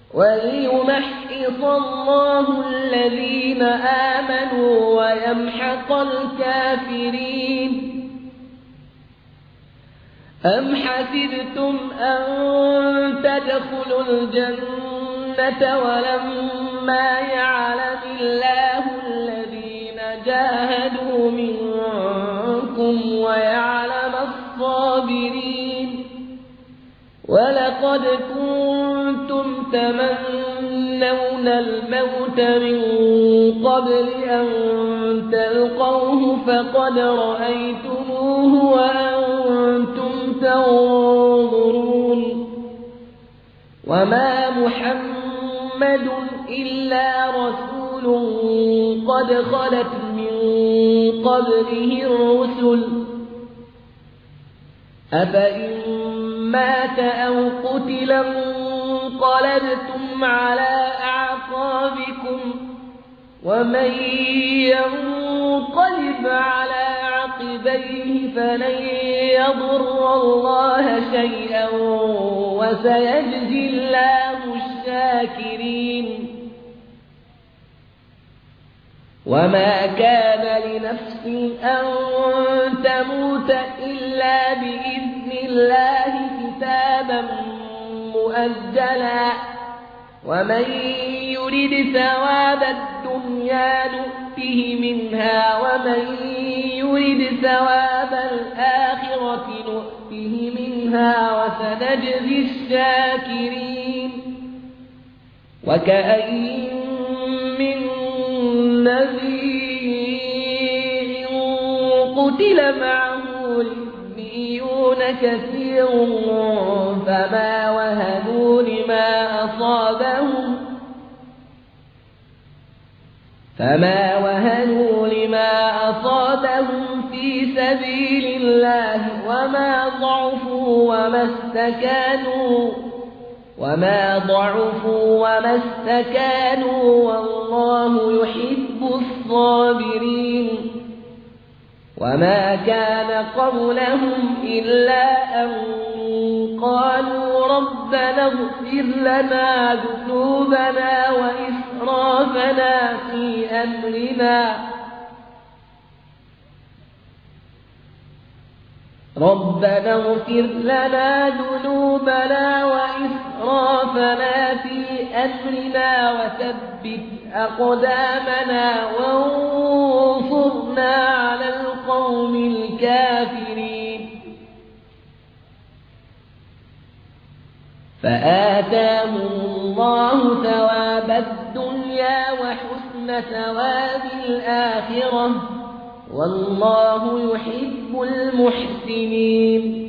وليمحص الله الذين آمنوا ويمحق الكافرين. أم حسبتم أن تدخلوا الجنة ولما يعلم الله الذين جاهدوا منكم ويعلم الصابرين؟ ولقد كنتم تمنون الموت من قبل أن تلقوه فقد رأيتموه وأنتم تنظرون. وما محمد إلا رسول قد خلت من قبله الرسل أفإن مات أو قتل انقلبتم على أعقابكم ومن ينقلب على عقبيه فلن يضر الله شيئا وسيجزي الله الشاكرين. وما كان لنفس أن تموت إلا بإذن الله كتابا مؤجلا ومن يرد ثواب الدنيا نؤته منها ومن يرد ثواب الآخرة نؤته منها وسنجزي الشاكرين. وكأين من نذير قتل معه ربيون كثير فما وهنوا لما أصابهم في سبيل الله وما ضعفوا وما استكانوا والله يحب الصابرين. وما كان قولهم إلا أن قالوا ربنا اغفر لنا ذنوبنا وإسرافنا في أمرنا وثبت أقدامنا وانصرنا على القوم الكافرين. فآتاهم الله ثواب الدنيا وحسن ثواب الآخرة والله يحب المحسنين.